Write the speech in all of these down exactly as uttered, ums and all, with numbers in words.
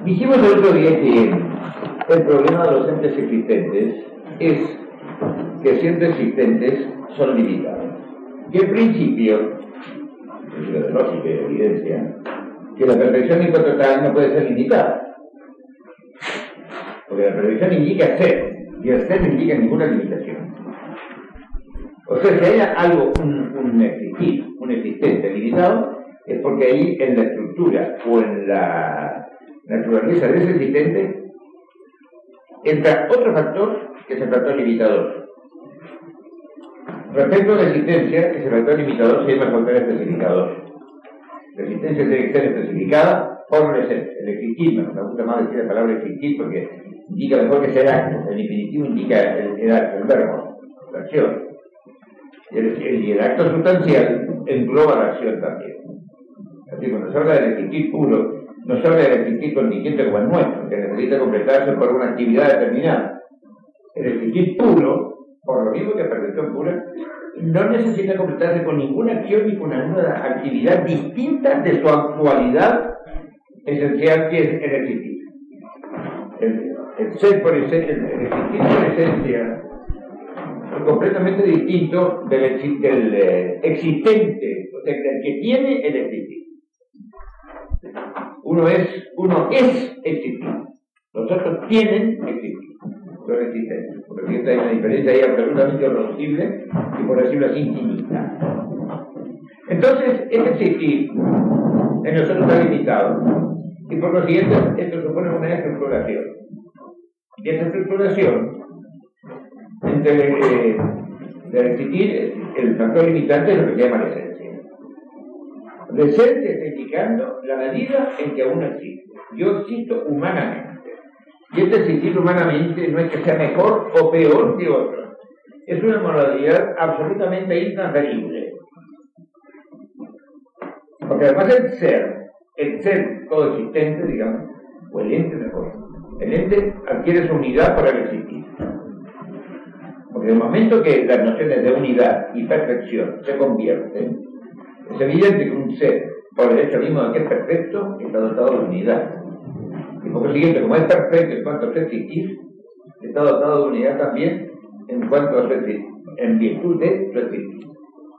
Dijimos el otro día que el problema de los entes existentes es que los entes existentes son limitados. Y el principio, principio de lógica y de evidencia, que la perfección en cuanto tal no puede ser limitada. Porque la perfección indica ser, y el ser no indica ninguna limitación. O sea, si hay algo, un, un existir, un existente limitado, es porque ahí en la estructura o en la naturaleza de ese existente entra otro factor que es el factor limitador. Respecto a la existencia, ese factor limitador se llama factor especificador. La existencia tiene que ser especificada por la esencia. El existir, me gusta más decir la palabra existir porque indica mejor que ser acto. El infinitivo indica el, el acto, el verbo, la acción. Y el, el, el acto sustancial engloba la acción también. Así, cuando se habla del existir puro, no se habla del existir contingente como el nuestro, que necesita completarse por una actividad determinada. El existir puro, por lo mismo que la perfección pura, no necesita completarse con ninguna acción ni con ninguna actividad distinta de su actualidad esencial, que es el existir. El, el ser por esencia, el, el existir por esencia, es completamente distinto del, del eh, existente, o sea, del que tiene el existir. Uno es, uno es existir, los otros tienen existir. Son existentes, porque siempre hay una diferencia ahí absolutamente reducible y, por decirlo así, infinita. Entonces, ese existir en nosotros está limitado, y por lo siguiente, esto supone una estructuración. Y esa estructuración entre eh, el existir, el factor limitante es lo que se llama la esencia. La esencia está indicando la medida en que uno existe. Yo existo humanamente. Y este existir humanamente no es que sea mejor o peor que otro. Es una modalidad absolutamente intransferible. Porque además el ser, el ser coexistente, digamos, o el ente mejor, el ente adquiere su unidad por el existir. Porque en el momento que las nociones de unidad y perfección se convierten, es evidente que un ser, por el hecho mismo de que es perfecto, está dotado de unidad. Y por lo siguiente, como es perfecto en cuanto a su existir, está dotado de unidad también en cuanto a su existir, en virtud de su existir.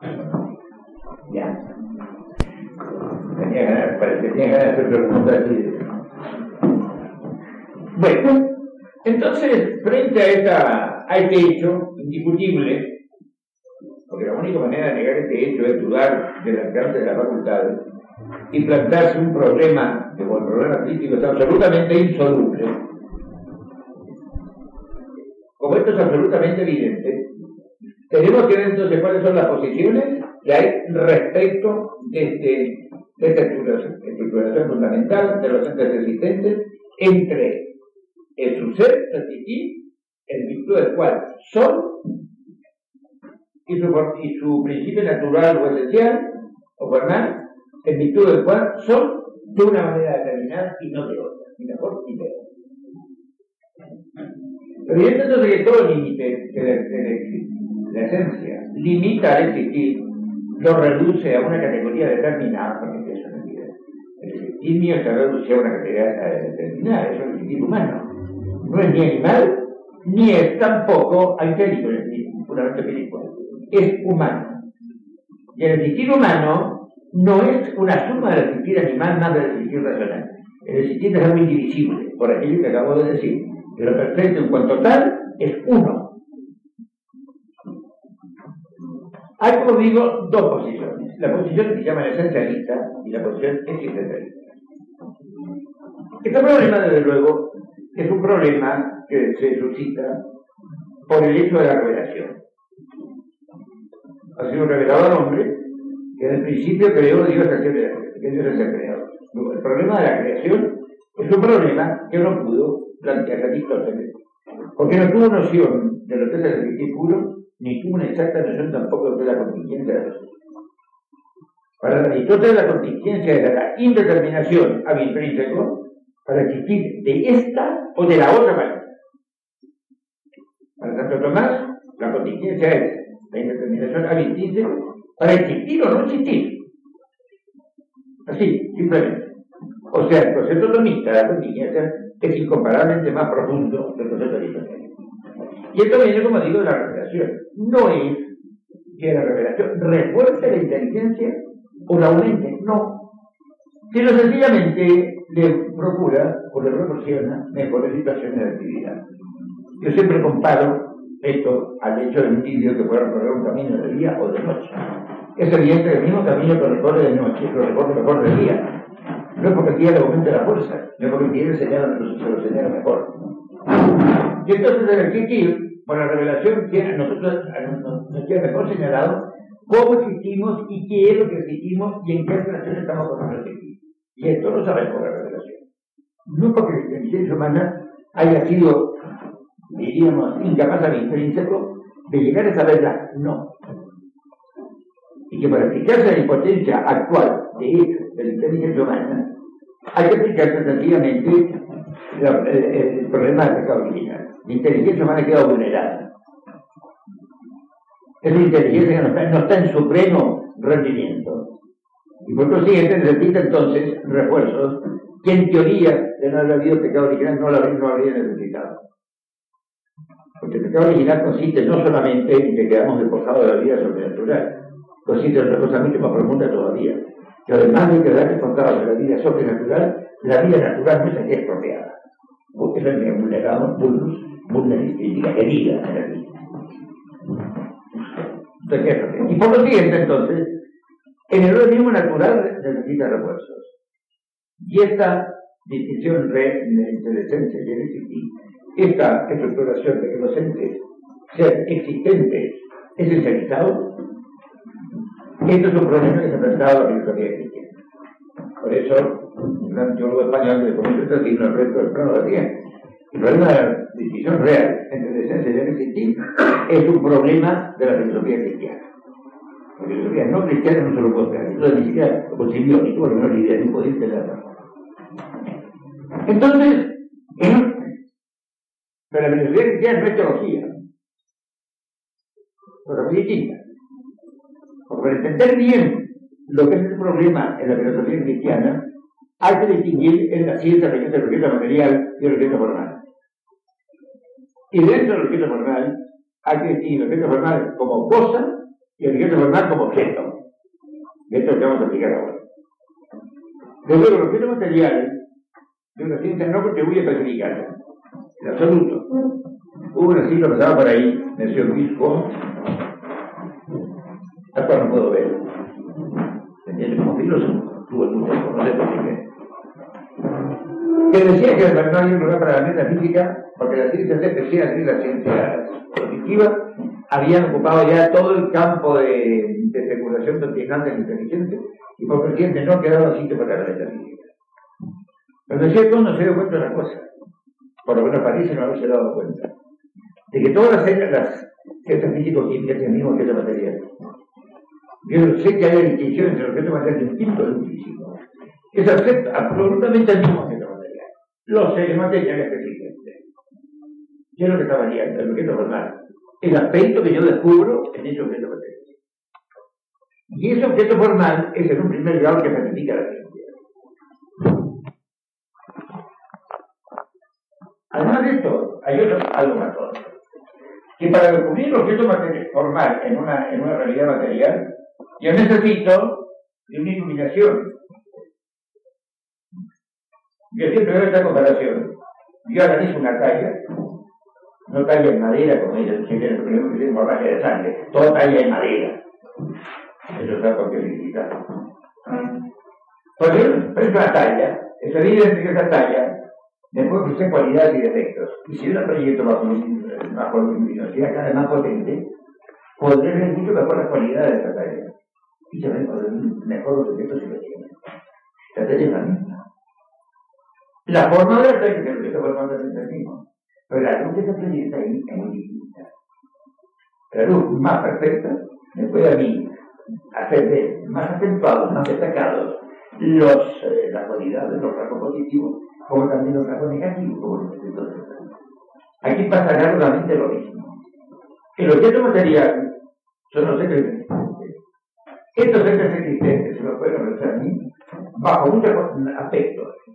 Ya. Tenía ganas, parece que tenía ganas de hacer preguntas así. Bueno, entonces, frente a, esta, a este hecho indiscutible, porque la única manera de negar este hecho es dudar del alcance de las facultades y plantearse un problema, que como el problema crítico es absolutamente insoluble. Como esto es absolutamente evidente, tenemos que ver entonces cuáles son las posiciones que hay respecto de, este, de esta estructuración, estructuración fundamental de los entes existentes entre el su ser, su existir, en virtud del cual son, y su, y su principio natural o esencial, o formal, en virtud del cual son de una manera determinada y no de otra, ni mejor ni peor. Pero evidente entonces que todo límite que la esencia limita al existir, lo reduce a una categoría determinada, porque eso no es vida. El existir mío se reduce a una categoría determinada, eso es el existir humano. No es ni animal, ni es tampoco angélico, es decir, puramente espiritual. Es humano. Y el existir humano no es una suma del existir animal más del existir racional. El existir es algo indivisible, por aquello que acabo de decir. Pero perfecto en cuanto tal es uno. Hay, como digo, dos posiciones. La posición que se llama esencialista y la posición existencialista. Este problema, desde luego, es un problema que se suscita por el hecho de la revelación. Ha sido revelado al hombre que en el principio creó Dios que Dios es el creador. El problema de la creación es un problema que no pudo plantear Aristóteles, porque no tuvo noción de lo que es el existir puro, ni tuvo una exacta noción tampoco de lo que es la contingencia de los. Para Aristóteles la contingencia es la indeterminación ab intrínseco para existir de esta o de la otra manera. Para Santo Tomás, la contingencia es la indeterminación ab intrínseco para existir o no existir. Así, simplemente. O sea, el concepto tomista de la contingencia es incomparablemente más profundo que el concepto aristotélico. Y esto viene, como digo, de la revelación. No es que la revelación refuerce la inteligencia o la aumente, no. Sino sencillamente le procura o le proporciona mejores situaciones de actividad. Yo siempre comparo esto al hecho de un indio que puede recorrer un camino de día o de noche. Es evidente que el mismo camino que recorre de noche lo recorre mejor de día. No es porque el día le aumente la fuerza, no es porque el día se lo señala mejor. Y entonces en el Kikir, por la revelación, tiene, nosotros nos, nos queda mejor señalado cómo existimos y qué es lo que existimos y en qué relación estamos con nuestro Kikir. Y esto lo sabemos por la revelación. No porque la inteligencia humana haya sido, diríamos, incapaz al intrínseco de llegar a saberla, no. Y que para explicarse la impotencia actual de hecho de la inteligencia humana, hay que explicarse sencillamente la, el, el problema del pecado original. La inteligencia humana queda vulnerada. Esa inteligencia no está, no está en su pleno rendimiento. Y por consiguiente necesita entonces refuerzos que en teoría de no haber habido pecado original no lo habría, no habría necesitado. Porque el pecado original consiste no solamente en que quedamos despojados de la vida sobrenatural, consiste en otra cosa mucho más profunda todavía. Que además de quedar despojados de la vida sobrenatural, la vida natural no se estropeada. Porque eso es vulnerado, vulnus, vulnerabilidad, herida en la vida. Y por lo siguiente, entonces, en el organismo natural necesita refuerzos. Y esta distinción entre la esencia y el existir, esta estructuración de que los entes sean existentes, esencializados, esto es un problema que se ha presentado a la filosofía cristiana. Por eso, un gran teólogo español de comienzo este siglo, el resto del plano decía, el problema de la distinción real entre la esencia y el existir es un problema de la filosofía cristiana. La filosofía no cristiana no se lo puede creer, entonces ni siquiera lo concibió ni tuvo la menor idea, ni podía entenderla. Entonces, pero la filosofía cristiana no es teología, pero muy distinta. Porque para entender bien lo que es el problema en la filosofía cristiana, hay que distinguir en la ciencia lo que es el objeto material y el objeto formal. Y dentro del objeto formal, hay que distinguir el objeto formal como cosa y el objeto formal como objeto. Y esto es lo que vamos a explicar ahora. Desde luego, el objeto material de una ciencia no contribuye a clasificarla, en absoluto. Hubo un siglo pasado por ahí, nació Luis Kohn, hasta no puedo ver. ¿Entiendes? Como filósofo, tuvo el mundo, no sé por qué. Que decía que no hay un lugar para la metafísica, porque las ciencias especiales y las ciencias cognitivas habían ocupado ya todo el campo de, de especulación doctrinal de la inteligencia, y por consiguiente no quedaba sitio para la metafísica. Pero decía que uno se dio cuenta de una cosa, por lo menos parece no haberse dado cuenta, de que todas las, las ciencias físico-químicas tienen el mismo objeto material. Yo sé que hay distinciones entre el objeto material de un químico y de un físico, que se acepta absolutamente el mismo objeto material. Los seres materiales que existen. ¿Qué es lo que está variando? El objeto formal. El aspecto que yo descubro en ese objeto material. Y ese objeto formal es en un primer grado que certifica la ciencia. Además de esto, hay otro, algo más tonto. Que para descubrir el objeto material, formal en una, en una realidad material, yo necesito de una iluminación. Yo siempre veo esta comparación. Yo analizo una talla, no talla en madera, como dice el chileno, pero que tiene hemorragia de sangre, todo talla en madera. Eso está porque significa. Porque es una talla, es evidente que esa talla después posee cualidades y defectos. Y si yo la proyecto bajo, bajo luminosidad cada vez más potente, podré ver mucho mejor las cualidades de esa talla. Y se ven mejor los defectos si lo tienen. La talla es la misma. La forma de la talla, que es lo que está formando el mismo. Pero la luz que se proyecta ahí es muy distinta. La luz más perfecta me puede a mí hacer ver más acentuados, más destacados los, eh, las cualidades, los rasgos positivos, como también los rasgos negativos, como los defectos. Aquí pasa claramente lo mismo. El objeto material son los seres existentes. Estos seres existentes se los pueden ofrecer a mí bajo muchos aspectos.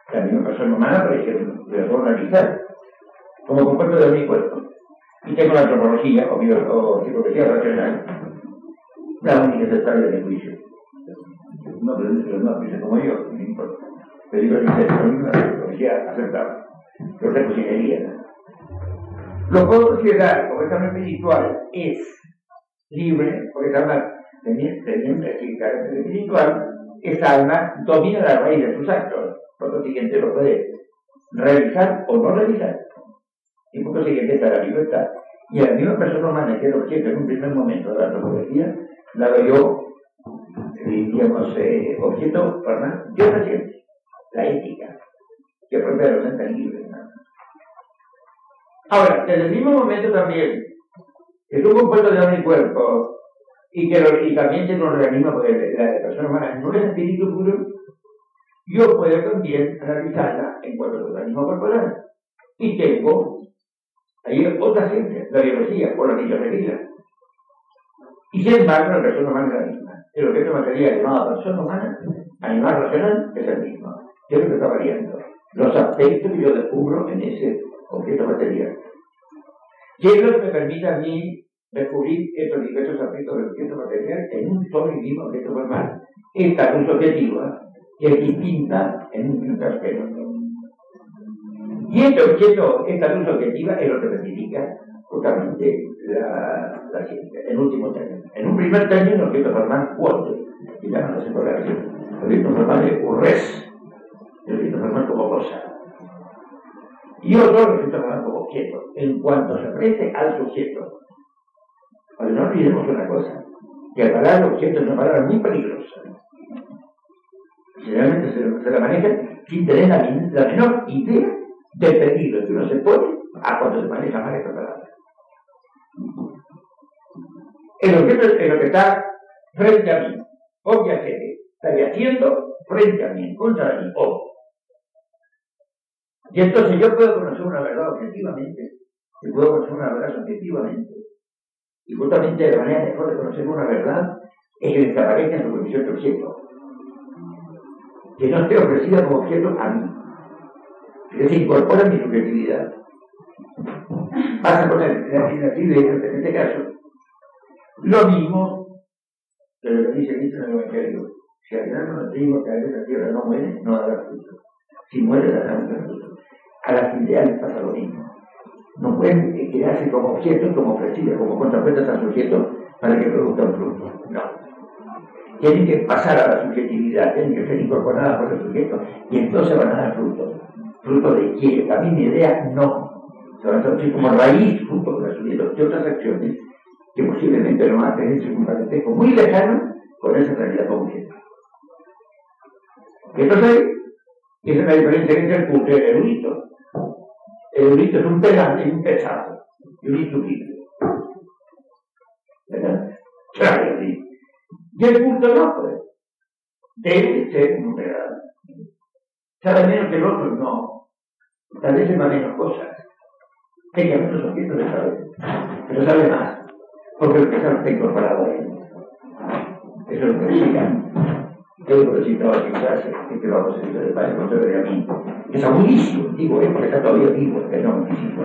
la misma persona humana, por ejemplo, de puedo analizar como compuesto de mi cuerpo. Y tengo la antropología, o, o psicología racional, la única aceptable de mi juicio. No, pero los no piensan como yo, no importa. Pero digo que es una psicología aceptable. Yo sé cocinería, ¿no? Lo puedo considerar como examen espiritual es libre, porque esa alma, teniendo el carácter espiritual, esa alma domina la raíz de sus actos. Por lo siguiente, lo puede realizar o no realizar. Y por lo siguiente está la libertad. Y a la misma persona humana que el objeto en un primer momento de la antropología, la doy yo, digamos, eh, objeto para de otra ciencia, la ética, que propia de los entes libres, ¿no? Ahora, en el mismo momento también, que tú compuesto de alma y cuerpo, y que lo, y también tiene un organismo, porque la, la persona humana no es espíritu puro, yo puedo también analizarla en cuanto al organismo corporal. Y tengo ahí otra ciencia, la biología o la millonería. Y sin embargo, la persona humana es la misma. El objeto material llamado persona humana, animal racional, es el mismo. Yo creo que está variando los aspectos que yo descubro en ese objeto material. ¿Qué es lo que me permite a mí descubrir estos diversos aspectos del objeto material en un solo y mismo objeto formal? Esta luz objetiva es distinta en un mismo aspecto. Y este objeto, esta luz objetiva, es lo que certifica justamente la, la ciencia, en último término. En un primer término, el objeto formal, cuote, que llaman las exploraciones. El objeto formal es urres, el objeto formal como cosa. Y otro, el objeto formal como objeto, en cuanto se ofrece al sujeto. Pero no olvidemos una cosa, que la palabra objeto es una palabra muy peligrosa. Generalmente se, se la maneja sin tener la, la menor idea del peligro que uno se pone a cuando se maneja mal esta palabra. El objeto es lo que está frente a mí, obviamente, estaría haciendo frente a mí, en contra de mí, obvio. Y entonces yo puedo conocer una verdad objetivamente, y puedo conocer una verdad subjetivamente. Y justamente la manera mejor de conocer una verdad es que desaparezca en su condición de objeto. Que no esté ofrecida como objeto a mí. Que se incorpora en mi subjetividad. Vas a poner en este caso lo mismo que lo que dice Cristo en el Evangelio. Si al final no digo que a esa tierra no muere, no dará fruto. Si muere, dará un fruto. A las ideales pasa lo mismo. No pueden quedarse como objetos, como ofrecidas, como contrapuestas al sujeto para que produzca un fruto. No. Tienen que pasar a la subjetividad, tienen que ser incorporadas por el sujeto y entonces van a dar fruto. ¿Fruto de qué? La misma idea, no. Se van a traducir como raíz, fruto de, sujeto, de otras acciones que posiblemente no van a tener un parentesco muy lejano con esa realidad concreta. Entonces, esa es la diferencia entre el culto y el erudito. El erudito es un pedante y un pesado, y un instruido. ¿Verdad? Claro, sí. Y el culto no, pues, debe ser un pedante. ¿Sabe menos que el otro? No. Tal vez sepa menos cosas. Tenga menos objetos de saber, pero sabe más, porque el pesado está incorporado a él. Eso es lo que digan. Yo lo que citaba sin clase, que lo vamos a decir del padre José de Gamín. Es abuísimo, digo, es porque está todavía vivo, que no muchísimo.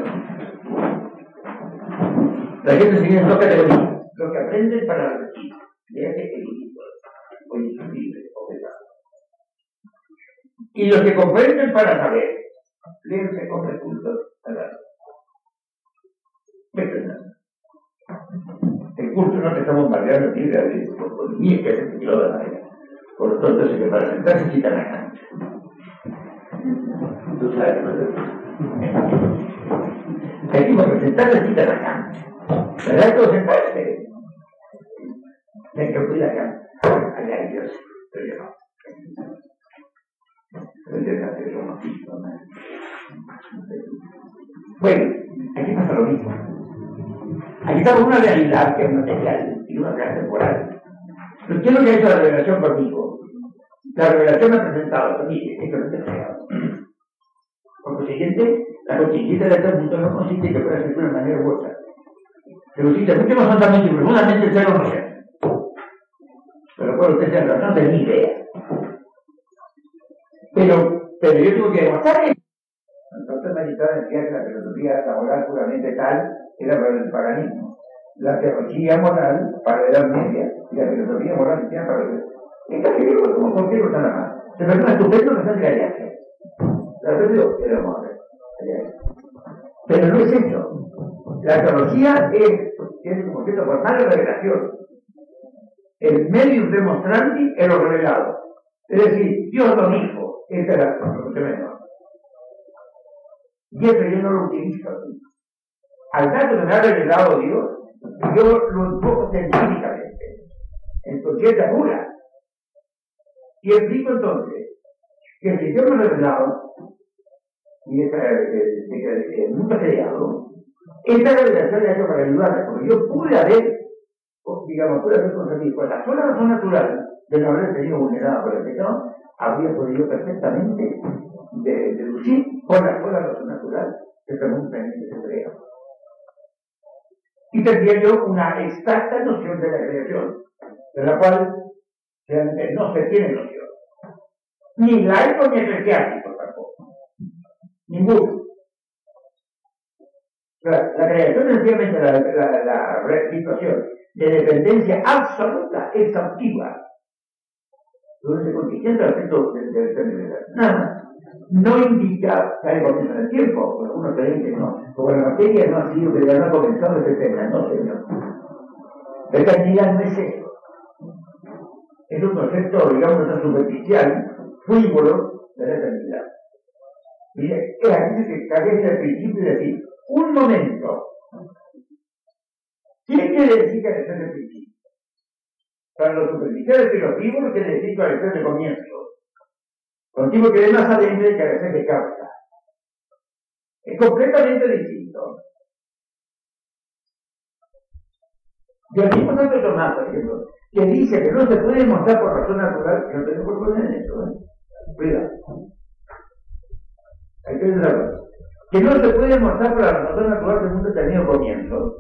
La gente se viene en dos categorías. Los que aprenden para repetir, de este equilibrio, o insumible, o pesado. Y los que comprenden para saber, léense con recursos a la. El culto no te está bombardeando ni idea de por ni es que se tiró de la manera. Por lo tanto, es que para sentarse citan a cancha. Tú sabes que no te gusta. Aquí para sentarse citan a cancha. ¿Verdad que sentarse? Ven que fui acá. Allá hay Dios. Pero yo no. Pero yo no tengo unos hijos, ¿no? Bueno, aquí pasa lo mismo. Aquí está una realidad que es material y una realidad temporal. Pero ¿qué es lo que ha hecho la revelación conmigo? La revelación me ha presentado a mí, esto no es real. Por consiguiente, la conciencia de este mundo no consiste en que pueda ser de una manera u otra. Se consiste mucho más hondamente y profundamente en ser o no ser. Pero puede usted ser la razón de mi idea. Pero Pero yo tengo que demostrar eso. El doctor Maritado decía que la filosofía, la moral puramente tal, era para el paganismo. La teología moral para la Edad Media y la filosofía moral cristiana para el... Esta que digo como cualquier cosa nada más. Se persona estupendo que se hace gallaje. La verdad era amor. Pero no es eso. La teología es, es como cierto formal de revelación. El medium demonstrandi es lo revelado. Es decir, Dios lo dijo. Esa es la conclusión. Y eso yo no lo utilizo. Al dato que me ha revelado Dios, yo lo enfoco científicamente, en conciencia pura. Y explico entonces que si Dios me ha revelado, y en un periodo, esta revelación la he hecho para ayudarme, porque yo pude haber, digamos, pude haber conseguido, con la sola razón natural de no haber tenido vulnerada por el pecado, habría podido perfectamente de, deducir por la sola razón natural que este mundo también se crea. Y tendría yo una exacta noción de la creación, de la cual realmente no se tiene noción. Ni laico ni eclesiástico tampoco. Ninguno. La, la creación es sencillamente la, la, la, la situación de dependencia absoluta, exhaustiva, donde se contingente respecto del determinado. Nada más. No indica que hay comienzo en el tiempo, porque uno cree que no. Como la materia no ha sido creada, no ha comenzado desde etcétera. No, señor. La eternidad no es eso. Es un concepto, digamos, superficial, frívolo de la eternidad. Mire, es aquí que carece el principio de decir, un momento. ¿Qué quiere decir carecer del principio? Para los superficiales y los frívolos quiere decir carecer de comienzo. Contigo que es más adentro y carecer de causa. Es completamente distinto. Y el mismo Santo Tomás, por ejemplo, que dice que no se puede demostrar por razón natural, que no tengo por poner en eso, ¿eh? Cuidado. Hay que decirlo. Que no se puede demostrar por la razón natural que el mundo ha tenido comienzo.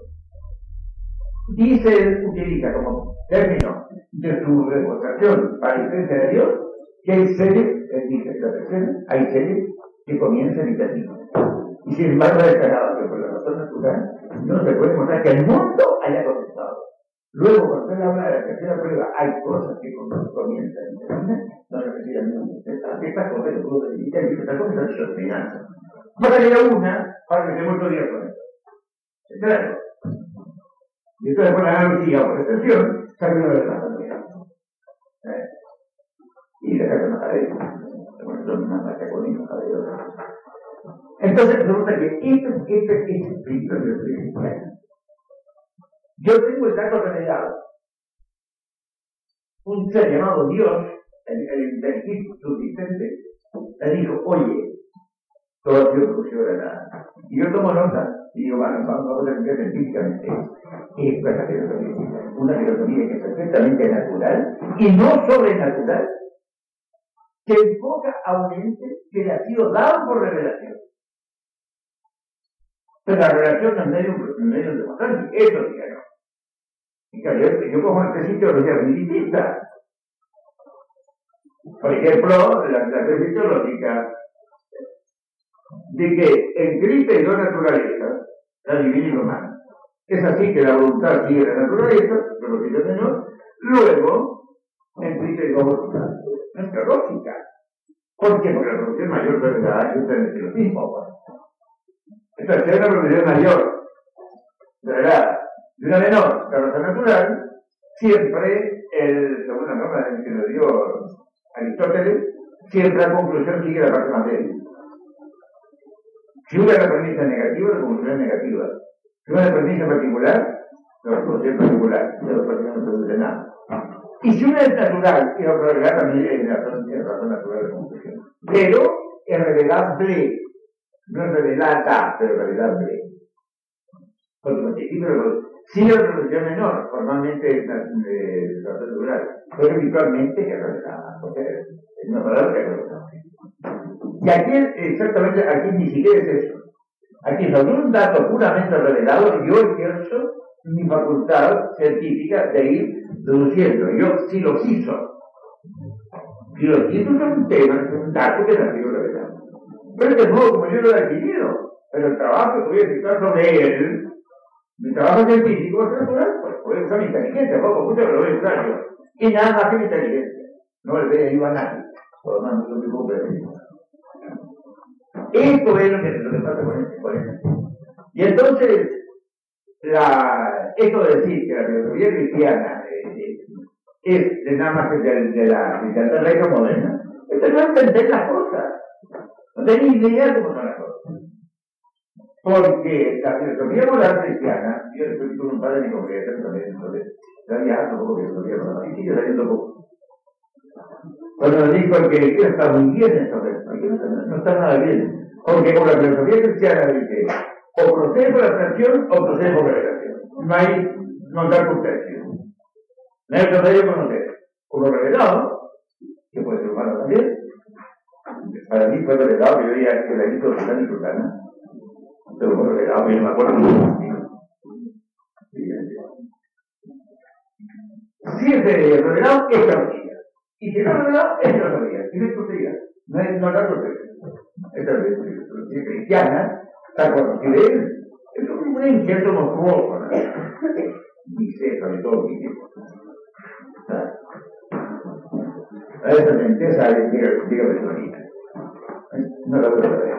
Dice, utiliza como término de su demostración para la existencia de Dios, que hay seres, él dice que la tercera, hay seres que comienzan y terminan. Y sin embargo, ha declarado que por la razón natural no se puede demostrar que el mundo haya comenzado. Luego, cuando él habla de la tercera prueba, hay cosas que comienzan y terminan, no se refiere al mundo. Estas cosas que puedo delimitar y estas cosas son determinantes. Para que haya una, para que se muestre Dios con esto. ¿Está claro? Y entonces, por analogía o por extensión, se abre una de las maneras. ¿Eh? Y dejar de matar a ellos. Bueno, son una marca con ellos, a ellos. Entonces, resulta que este, este, este principio de la yo tengo el dato revelado. Un ser llamado Dios, el, el inteligente subsistente, le dijo, oye, todo ha sido producido de nada. Y yo tomo nota, y digo, bueno, vamos a ver científicamente. Esto es la filosofía. Una filosofía que es perfectamente natural y no sobrenatural, que enfoca a un ente que le ha sido dado por revelación. Pero la revelación no es medio, medio demostrante, eso sí que no. Y claro, yo, yo cojo en este sitio teología primitivista. Por ejemplo, la, la tesis teológica de que existe dos naturalezas, la divina y la humana. Es así que la voluntad sigue la naturaleza, pero lo que yo tengo, luego existe dos voluntades. Nuestra lógica. ¿Por qué? Porque la producción mayor de verdad es el estereotipo. Entonces, si hay una producción mayor de verdad y una menor de razón natural, siempre, el, según la norma que nos dio Aristóteles, siempre la conclusión sigue la parte más débil. Si una premisa negativa, la conclusión es negativa. Si una premisa particular, la conclusión es particular. Y la particular no produce nada. Y si una es natural, y la otra realidad también es la razón natural de conclusión. Pero es revelable. No es revelada, pero revelable. Porque el principio sí es resolución menor, formalmente es la razón natural, pero habitualmente es revelada. O sea, es una palabra que es revelada. Y aquí, exactamente, aquí ni siquiera es eso. Aquí sobre un dato puramente revelado, yo ejerzo mi facultad científica de ir deduciendo. Yo sí lo quiso. Si lo quiso es un tema, es un dato que no ha sido revelado. Pero este modo como yo lo he adquirido, pero el trabajo que voy a efectuar sobre él, mi trabajo científico va a ser natural, pues voy a usar mi inteligencia, poco mucho que lo voy a usar yo. Y nada más que mi inteligencia. No le voy a ayudar a nadie. Por lo menos yo me cumple. Esto es lo que, lo que pasa con este, con este. Y entonces, la, esto de decir que la filosofía cristiana eh, es de nada más que de, de la literatura moderna, esto no es entender las cosas. No tengo ni idea de cómo son las cosas. Porque la filosofía moral cristiana, yo estoy con un padre de mi congregación también, entonces, sabía harto poco filosofía moral, y sigue saliendo poco. Cuando nos dijo que esto está muy bien esto, aquí no, no, no está nada bien. Porque con la filosofía cristiana dice, o procede por abstracción o procede por revelación. No hay, no da contexto. No hay proceder por conocer. Por lo revelado, que puede ser humano también, para mí fue revelado que yo veía que la hizo Sultana y Sultana. Pero fue revelado, yo no me acuerdo mucho. Si es revelado, es teología. Y si no es revelado, es teología. Y no es teología. No es no da contexto. Esta es la filosofía cristiana, está conocida él. Es un inquieto monstruoso, ¿no? Dice sobre todo el tiempo. A esa certeza diga personalidad. No la puedo ver.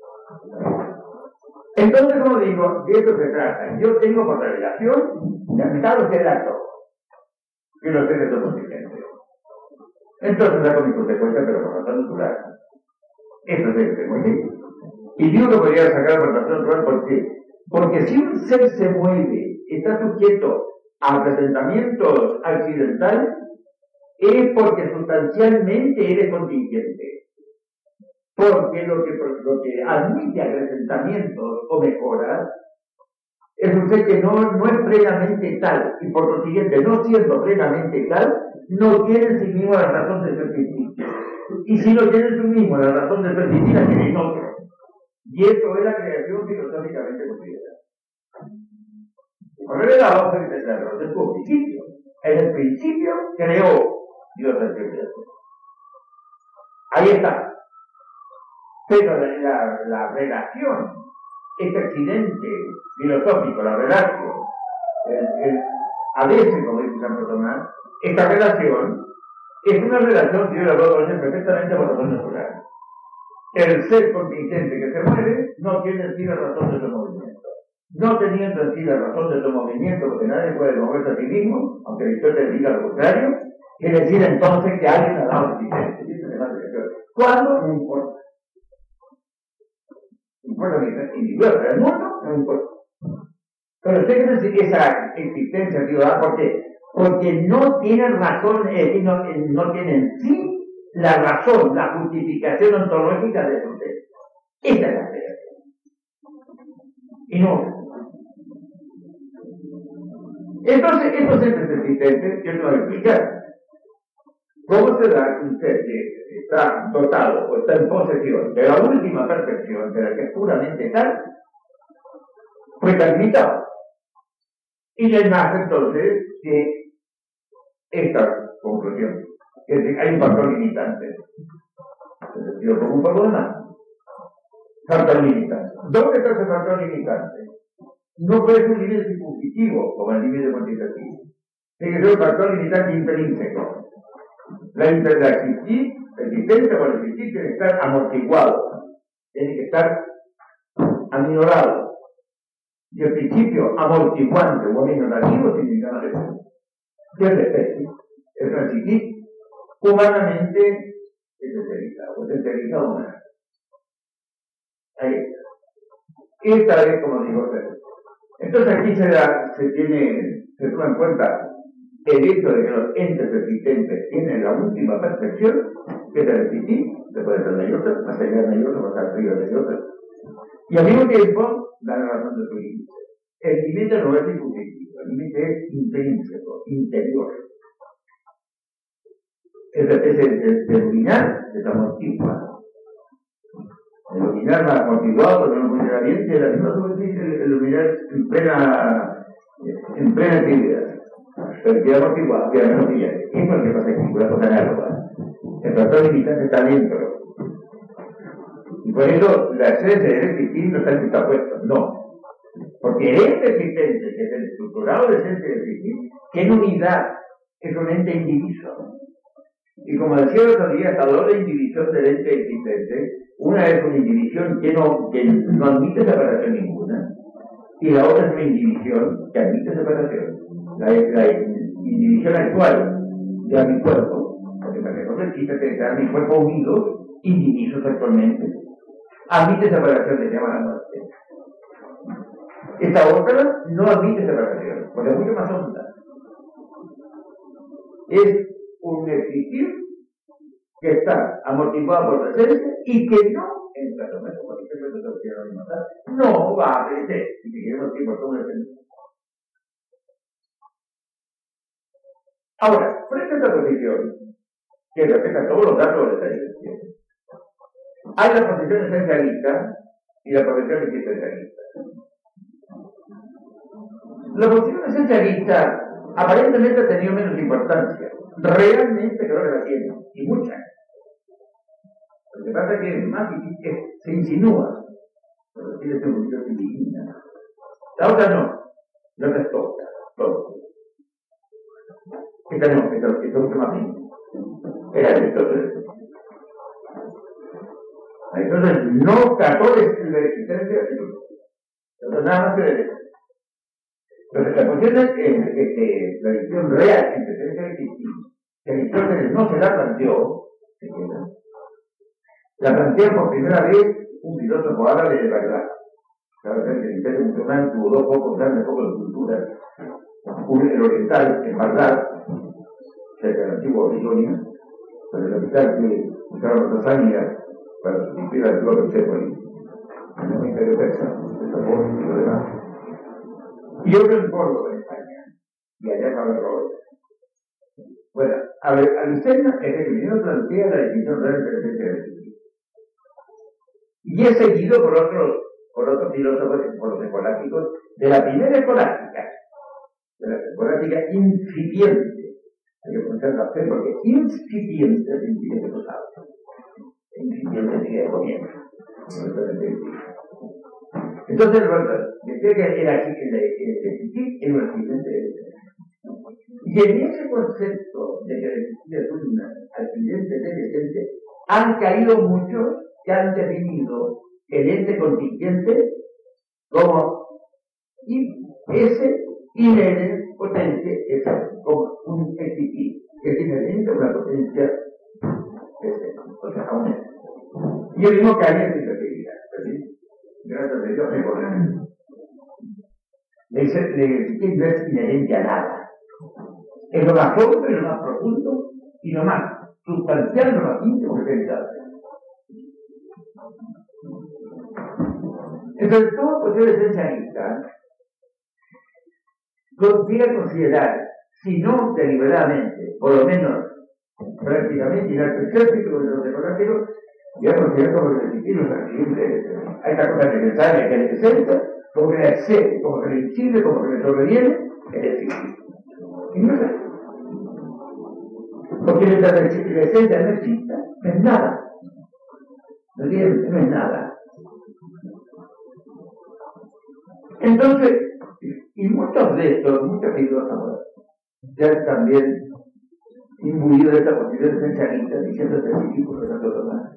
Entonces, como digo, de esto se trata. Yo tengo por revelación captado que era todo. Que los seres somos diferentes. Entonces hago mi consecuencia, pero por razón natural. Eso es el que mueve. Y Dios lo podría sacar por razón natural, ¿por qué? Porque si un ser se mueve, está sujeto a presentamientos accidentales, es porque sustancialmente eres contingente. Porque lo que, lo que admite acrecentamientos o mejoras es un ser que no, no es plenamente tal, y por lo siguiente, no siendo plenamente tal, no tiene en sí mismo la razón de ser distinto. Y si no tiene en sí mismo la razón de ser distinta, tiene en otro. Y esto es la creación filosóficamente considerada. Por revelado, se dice la razón del principio. En el principio creó Dios el cielo. Ahí está. Pero la, la, la relación, este accidente filosófico, la relación, el, el, a veces, como dice Santo Tomás, esta relación es una relación que yo la puedo conocer perfectamente por razón natural. El ser contingente que se mueve no tiene en sí la razón de su movimiento. No teniendo en sí la razón de su movimiento, porque nadie puede moverse a sí mismo, aunque Aristóteles diga lo contrario, quiere decir entonces que alguien ha dado existencia. ¿Cuándo? No importa. No importa que sea individual, pero el mundo no importa. Pero usted quiere decir que esa existencia ciudadana, ¿por qué? Porque no tiene razón, eh, no, no tiene en sí la razón, la justificación ontológica de su ser. Esa es la creación. Y no. Entonces, estos seres existentes, yo te voy a explicar. ¿Cómo se da que un ser que está dotado o está en posesión de la última perfección, de la que es puramente tal, fue tan limitado? Y le nace entonces que esta conclusión, que hay un factor limitante. Yo pongo un poco de más. Factor limitante. ¿Dónde está ese factor limitante? No puede ser un límite circunscriptivo, como el límite cuantitativo. Tiene que ser un factor limitante intrínseco. La, la existir, la existencia o el existir tiene que estar amortiguado, tiene que estar aminorado. Y el principio amortiguante o aminorativo significa una defensa. ¿Qué es especie? Es un existir humanamente esencializado, esencializado humanamente. Ahí está. Esta es, como digo, entonces aquí se, da, se tiene, se toma en cuenta el hecho de que los entes existentes tienen la última perfección, que es el existir, después de ser mayor, más allá de mayor, más arriba de mayor, y al mismo tiempo da la razón de su límite. El límite no es circunscriptivo, el límite es intrínseco, interior. Es el denominar es amortigua. El dominar más amortiguado, pero no funciona bien, que la misma superficie, el dominar en plena, en plena actividad. Pero queda amortiguado, queda menos brillante. Eso es lo que pasa aquí, una cosa análoga. El factor limitante está dentro. Y por eso la esencia del existir no está en justapuesto, no. Porque el ente existente, que es el estructurado de esencia del existir, tiene unidad, es un ente indiviso. Y como decía el otro día, esta doble indivisión del ente existente, una es una indivisión que no, que no admite separación ninguna, y la otra es una indivisión que admite separación. La, la indivisión actual de mi cuerpo, porque me recuerdo existe que está mi cuerpo unido, indivisos actualmente, admite separación, se llama la muerte. Esta otra no admite separación, porque es mucho más honda. Es un existir que está amortiguado por la esencia y que no, en caso de no va a crecer. Y que queremos que por todo el sentido. Ahora, frente a esta posición, que refleja todos los datos de esta dirección, hay la posición esencialista y la posición existencialista. La posición esencialista aparentemente ha tenido menos importancia. Realmente creo que la tiene, y mucha. Lo que pasa es que es más difícil, se insinúa, pero tiene esta posición divina. La otra no, la otra es toda, todo. Esta no, esta es mucho más bien. Era el entonces. Entonces no trató de la existencia de Dios. Nada más que de eso. Entonces la cuestión es que, que la visión real entre esencia y existir, que Aristóteles no se la planteó, ¿se queda? La plantea por primera vez un filósofo árabe de Bagdad. La verdad es que el Imperio Musulmán tuvo dos pocos grandes focos de cultura. Un, el oriental, en Bagdad, cerca de la antigua Babilonia, pero el capital que usaron los sasánidas para sustituir al pueblo Persépolis, en el Imperio Persa, el Japón y lo demás. Y otro en Córdoba, en España, y allá estaba Robert. Bueno, a ver, Avicenna es el que primero plantea la definición real de la esencia del existir. Y es seguido por otros, por otros filósofos, por los escolásticos, de la primera escolástica, de la escolástica incipiente. Hay que poner la fe porque incipiente es incipiente lo sabe. Incipiente sigue de comienzo. Entonces, decía que el existir es un accidente de vida. Y en ese concepto de que el existir es un accidente de esencia, han caído muchos que han definido el ente contingente como ese inherente potente, es como un existir, que es inherente a una potencia ese, o sea, a un ente. Y yo digo que hay explicación, ¿sí? Gracias a Dios me corren. Le existir no es inherente a nada. Es lo más hondo y lo más profundo y lo más sustancial y lo más íntimo que se sabe. Entonces, todo cuestión esencialista llega a considerar, si no deliberadamente, por lo menos prácticamente inaltercéptico de los democráticos, y a considerar como que el existir no es accidente. Hay esta cosa necesaria que es esencia, como que le accede, como que le incide, como que le sobreviene, el existir. Y no es así. Porque mientras la esencia no exista, no es nada. No, tiene, no es nada. Entonces, y muchos de estos, muchos filósofos, ya también imbuidos de esta posición esencialista, diciendo que el tipo de todo más.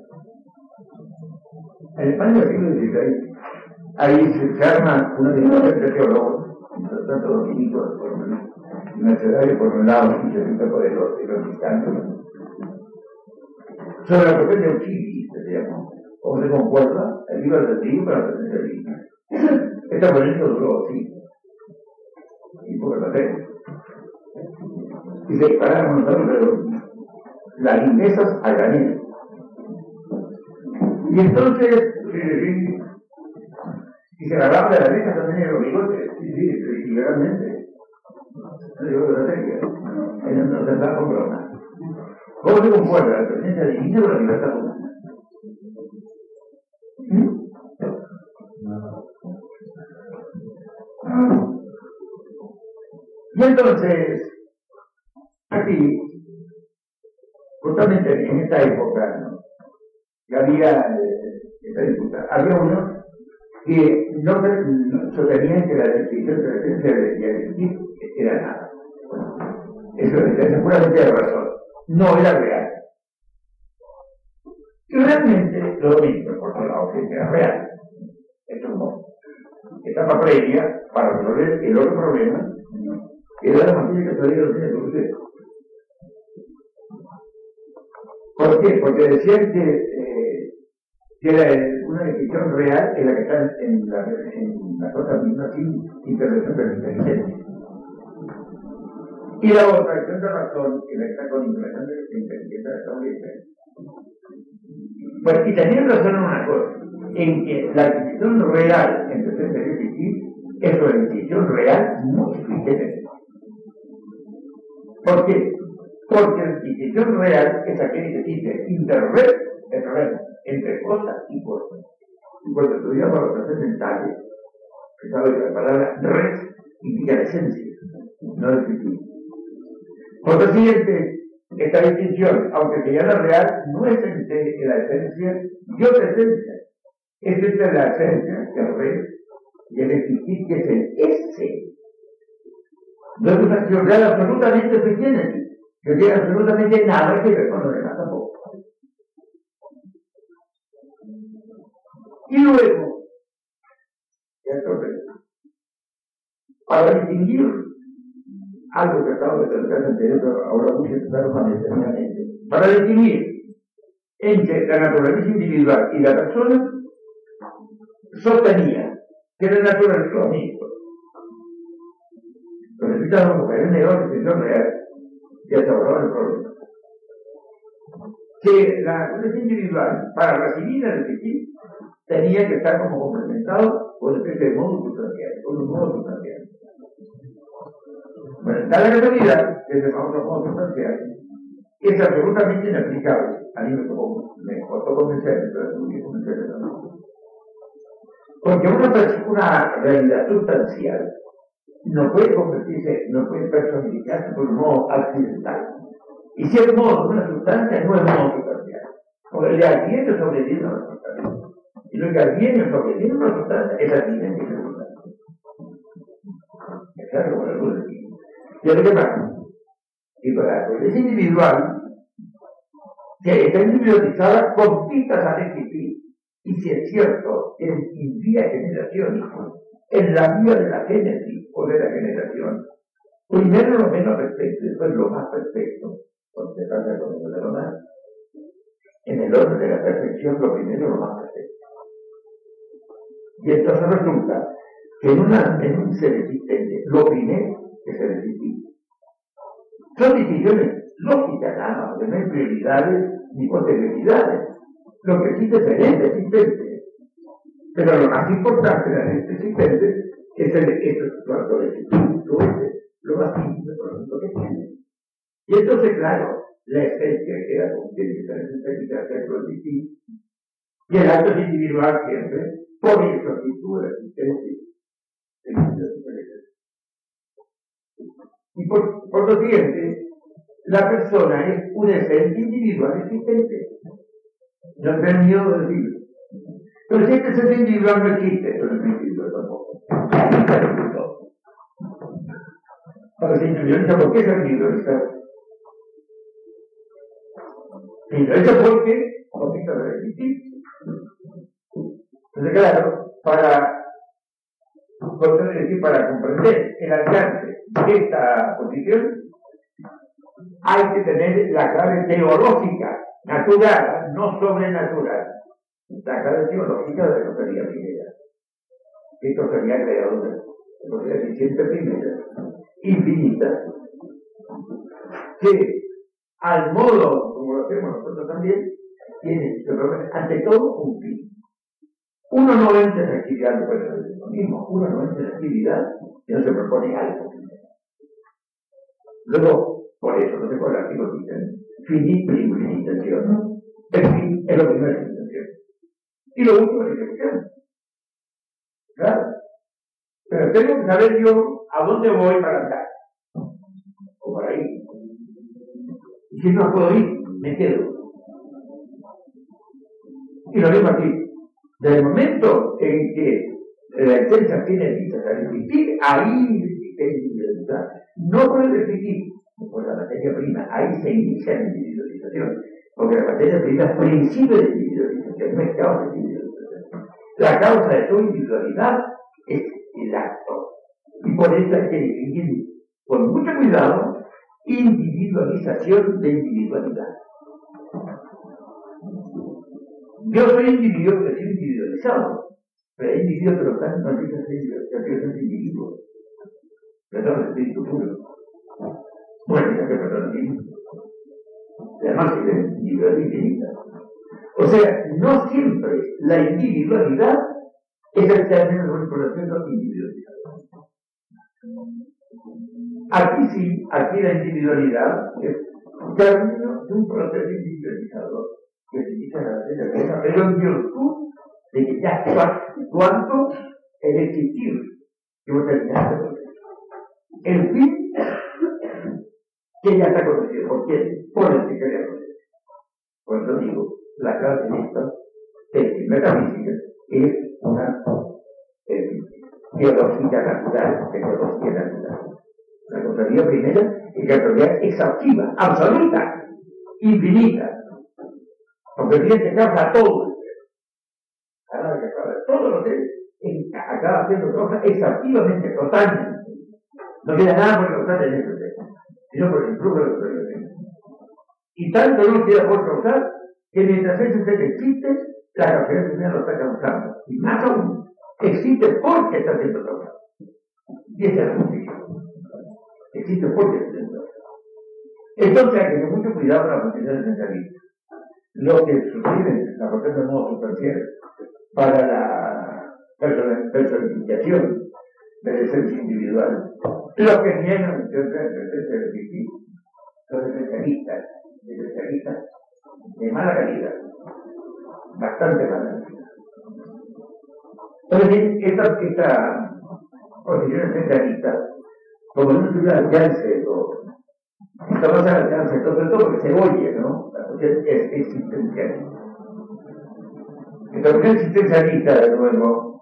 En España, del siglo dieciséis, ahí se arma una discusión de teólogos, tanto los químicos, por un mercenario por un lado, y el tipo de los, de los cristianos, sobre la propia Euchilis, se llama, cómo se concuerda el libro del trigo para la presencia divina. Esta ponencia duró, sí, y por la fe. Y se dispararon nosotros las lindezas a granel. Y entonces, sí, y se agarraban de la mesa también en los bigotes, sí, sí, literalmente. No digo de la serie, ellos no se están con broma. ¿Cómo se concuerda la presencia divina con la libertad humana? ¿Mm? Y entonces, aquí, justamente en esta época, ¿no? que había eh, esta disputa. Había uno que no, no sostenían que la definición de la esencia de existir era nada. Eso es seguramente de razón. No era real. Y realmente lo mismo, por otro lado, que era real. Esto no. Etapa previa para resolver el otro problema, que era la materia que todavía no tiene solución. ¿Por qué? Porque decían que, eh, que era una definición real en la que está en la, en la cosa misma sin intervención de la inteligencia. Y la otra versión de razón, que la está con intervención de la inteligencia de la inteligencia. Pues, y tenían razón en una cosa, en que la definición real en presencia de existir es una definición real muy suficiente. ¿Por qué? Porque la definición real es aquella que dice interred el problema entre cosa y cosa. Y cuando estudiamos los trascendentales, se sabe que la palabra res indica la esencia, no el existir. Por lo siguiente, esta distinción, aunque se llama real, no es entre la esencia y otra esencia. Es entre la esencia, que es res, y el existir, que es el ese. No es una acción real absolutamente suficiente, que no tiene absolutamente nada que ver con lo demás tampoco. Y luego, entonces, para distinguir algo que acabo de tratar anterior, pero ahora voy a tratarlo más detenidamente, para distinguir entre la naturaleza individual y la persona, sostenía que la naturaleza es lo mismo. Pero necesitamos como el negocio de no real, ya se ahorraba el problema. Que la naturaleza individual, para recibir el existir, tenía que estar como complementado por una especie de modo sustancial, con un modo sustancial. Bueno, tal la casualidad, que ese famoso modo sustancial, es absolutamente inaplicable. A mí me, tocó, me costó convencerme, pero tuve que convencerme también. Porque una, una realidad sustancial no puede convertirse, no puede personificarse por un modo accidental. Y si es modo de una sustancia, no es modo sustancial. Porque el adviene sobreviene a una sustancia. Y lo que adviene sobreviene a una sustancia es adviene a una sustancia. Es claro, como la luz de aquí. Y lo que pasa, y para la es individual, que está individualizada con pistas al existir. Y si es cierto, en vía generación, en la vía de la génesis o de la generación, primero lo menos perfecto y después lo más perfecto, cuando se trata con el de lo más. En el orden de la perfección, lo primero lo más perfecto. Y entonces resulta que en, una, en un ser existente, lo primero es el existir. Son decisiones lógicas, nada más, que no hay prioridades ni potencialidades. Lo que existe es el ente existente. Pero lo más importante del ente existente es el efectuador del espíritu, lo más simple, por lo que tiene. Y entonces, claro, la esencia queda como tiene que estar en técnica de hacerlo existir. Y el acto es individual siempre, por eso actitud de la existencia. Y por, por lo siguiente, la persona es un esencia individual existente. No tengo miedo de decirlo. Pero si este esencia individual no existe, eso no es individual tampoco. Para se individualiza, ¿por qué se individualiza? Se individualiza porque comienza a existir. Entonces, claro, para, decir, para comprender el alcance de esta posición, hay que tener la clave teológica, natural, no sobrenatural. La clave teológica de lo que sería primera. Esto sería creadora, esto sería eficiente primera, infinita, que al modo como lo hacemos nosotros también, tiene, ante todo, un fin. Uno no entra en actividad de lo mismo, uno no entra en actividad y no se propone algo. Luego, por eso no se puede aquí lo dicen, finit primus intención, ¿no? El fin es lo primero de la intención. Y lo último es la ejecución. Claro. Pero tengo que saber yo a dónde voy para andar. O para ir. Y si no puedo ir, me quedo. Y lo mismo aquí. Del momento en que la esencia tiene vistas a existir, ahí existe individualidad. No puede existir por la materia prima, ahí se inicia la individualización, porque la materia prima es principio de individualización, no es causa de individualización. La causa de tu individualidad es el acto, y por eso hay que definir con mucho cuidado individualización de individualidad. Yo soy individuo que estoy individualizado, pero hay individuos que lo están, no hay que ser individuos, perdón, el espíritu puro. Bueno, ya que perdón, el espíritu. Además, es la individualidad infinita. O sea, no siempre la individualidad es el término de un proceso individualizado. Aquí sí, aquí la individualidad es término de un proceso individualizado que se inicia en la vida, pero en virtud de que ya está actuando el existir que vos terminaste con eso. El fin que ya está conocido. ¿Por qué? Por el que quería conocer. Por eso digo, la clase de esta tesis metafísica es una eh, teología natural, teología natural. La contrariedad primera es la realidad exhaustiva, absoluta, infinita. Porque tiene que causa todo el ser. A que causa todo lo que acaba haciendo cosas exhaustivamente, totalmente. No queda nada por causar en ese ser, sino por el flujo de los ser. Y tanto no queda por causar que mientras ese ser existe, la causalidad primera lo está causando. Y más aún, existe porque está siendo causado. Y esa es la función. Existe porque está siendo causado. Entonces hay que tener mucho cuidado con la función esencialista. Lo que sucede en la cuestión de modo sustancial para la personificación de la esencia individual, lo que niegan entonces la esencia del espíritu, los esencialistas, esencialistas de mala calidad, bastante mala calidad. Entonces, esta, esta posición esencialista, como no tuviera alcance de todo, esto no se alcance, sobre todo porque se oye, ¿no? La cuestión es existencialista. Esta cuestión existencialista, de nuevo,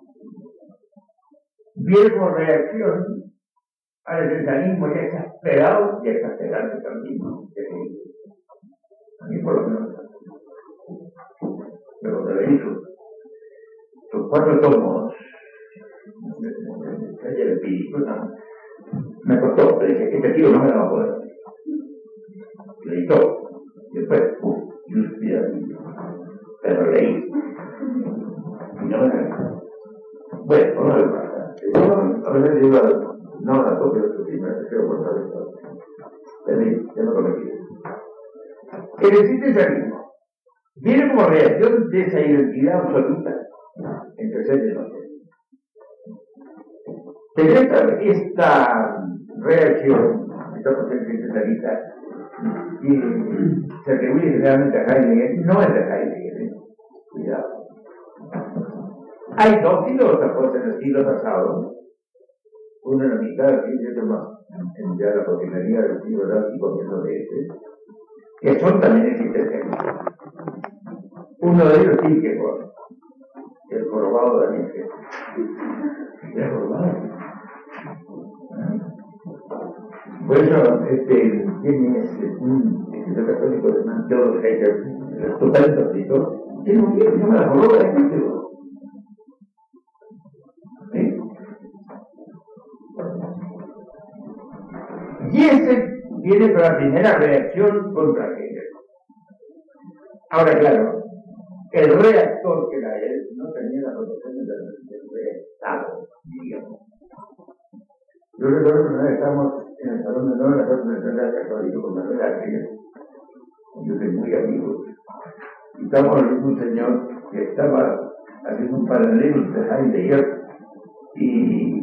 viene como reacción al esencialismo ya exasperado y exasperante también, ¿no? A mí por lo menos. Pero te leí sus, sus cuatro tomos de el espíritu, no, me costó, pero dije, este tío no me lo va a poder. Leí todo. Y después, uff, yo pero leí. Y no me lo. Bueno, no me pasa. Yo a veces digo, no la copia de su primera, me quiero contar esto. Ya no lo metí. El existencialismo viene como reacción de esa identidad absoluta entre ser y no ser. Pero esta, esta reacción, esta potencia existencialista, y se atribuye generalmente a Heidegger, no es de Heidegger, ¿eh? Cuidado. Hay dos filósofos en el siglo pasado, uno en la mitad y otro más, en ya la posibilidad del siglo drástico y de este, que son también existencialistas. Uno de ellos sí que fue el jorobado de Daniel. ¿El jorobado? Por eso, este, tiene un escritor católico de Manchester Heidegger, totalmente escritor, tiene un libro que se llama La joroba de Daniel. ¿Sí? Y ese viene con la primera reacción contra Hegel. Ahora, claro, el reactor que era él no tenía la protección del Estado, digamos. Yo recuerdo que una vez estábamos en el salón de honor de la Corte Nacional Católica con Manuel Árquez, yo soy muy amigo, y estábamos con un señor que estaba haciendo un paralelo entre Heidegger y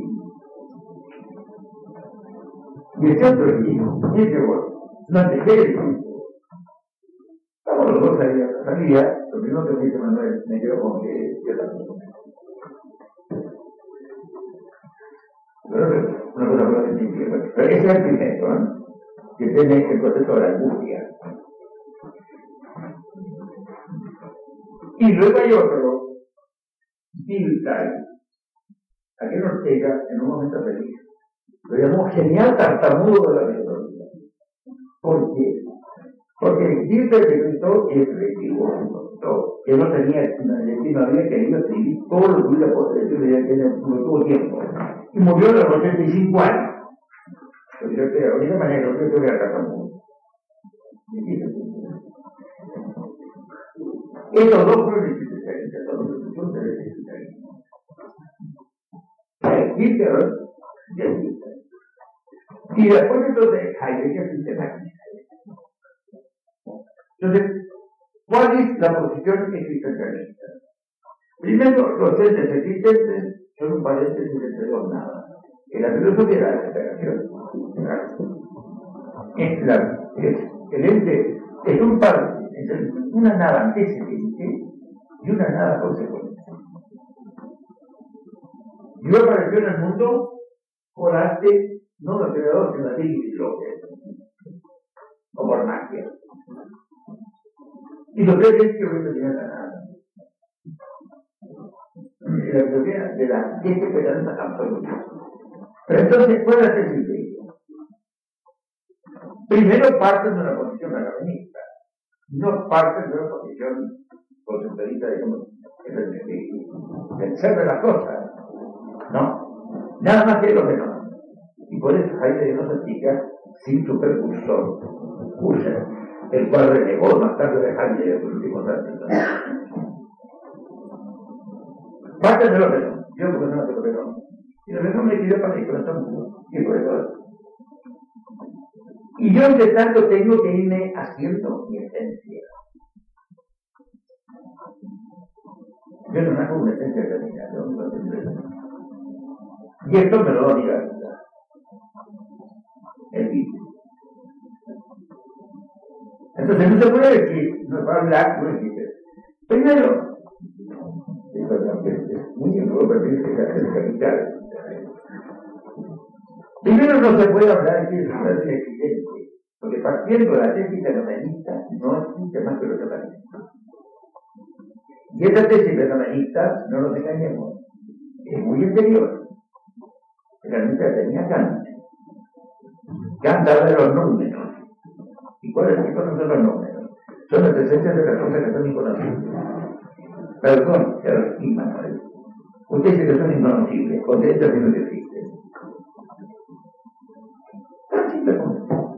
y este otro equipo, y este bueno, no te quedes. Estamos los dos ahí a la salida, lo primero que me dice Manuel, me quedo con que yo también. Pero una cosa muy sencilla, pero ese es el primero, ¿no? Que tiene el proceso de la angustia. Y luego hay otro Dilthey, aquel Ortega, en un momento feliz, lo llamó genial tartamudo de la metodología. ¿Por qué? Porque Dilthey decretó que el equipo, que no tenía, no había querido escribir todo lo que hubiera podido, que no tuvo tiempo, y murió a los ochenta y cinco años. Pero yo creo, de esa manera, yo creo que era tartamudo. Estos dos fueron existencialistas, estos dos fueron existencialistas. Hitler y el Hitler. Y después entonces Heidegger sistemática. Entonces, ¿cuál es la posición existencialista? Primero, los entes existentes son un paréntesis entre dos nada. En la filosofía de la desesperación, es la, es, el ente es un paréntesis entre una nada antecedente y una nada consecuente. Dios apareció en el mundo por arte, no del creador, sino de Dios, o por magia. Y lo que es que hoy no tiene nada. Y la filosofía de la desesperanza absoluta. Pero entonces, ¿cuál es el criterio? Primero parten de una posición anarquista, no parten de una posición conceptualista de cómo es el ser de las cosas. No, nada más que lo que no. Y por eso Heidegger nos explica sin su precursor, Husserl, el cual renegó más tarde de Heidegger los últimos años. Parte de lo que no, yo porque no hace lo que no. Y lo que no me quiere para que no estamos y por eso. Y yo entre tanto tengo que irme haciendo mi esencia. Yo no naco una esencia determinada, yo no tengo. Y esto me lo va a mirar el vídeo. Entonces no se puede decir, no va a hablar, no existe. Primero, es muy importante que se hace el capital. Primero no se puede hablar de la del existente, porque partiendo de la tesis fenomenista no existe más que lo fenomenista. Y esta tesis fenomenista, no nos engañemos, es muy interior. Realmente la tenía Kant. Kant habla de los números. ¿Y cuáles son los números? Son las esencias de las cosas que son inconocibles. Perdón, señor Immanuel. Usted dice que son inconocibles, con derechos que no existen. Tan simple como esto.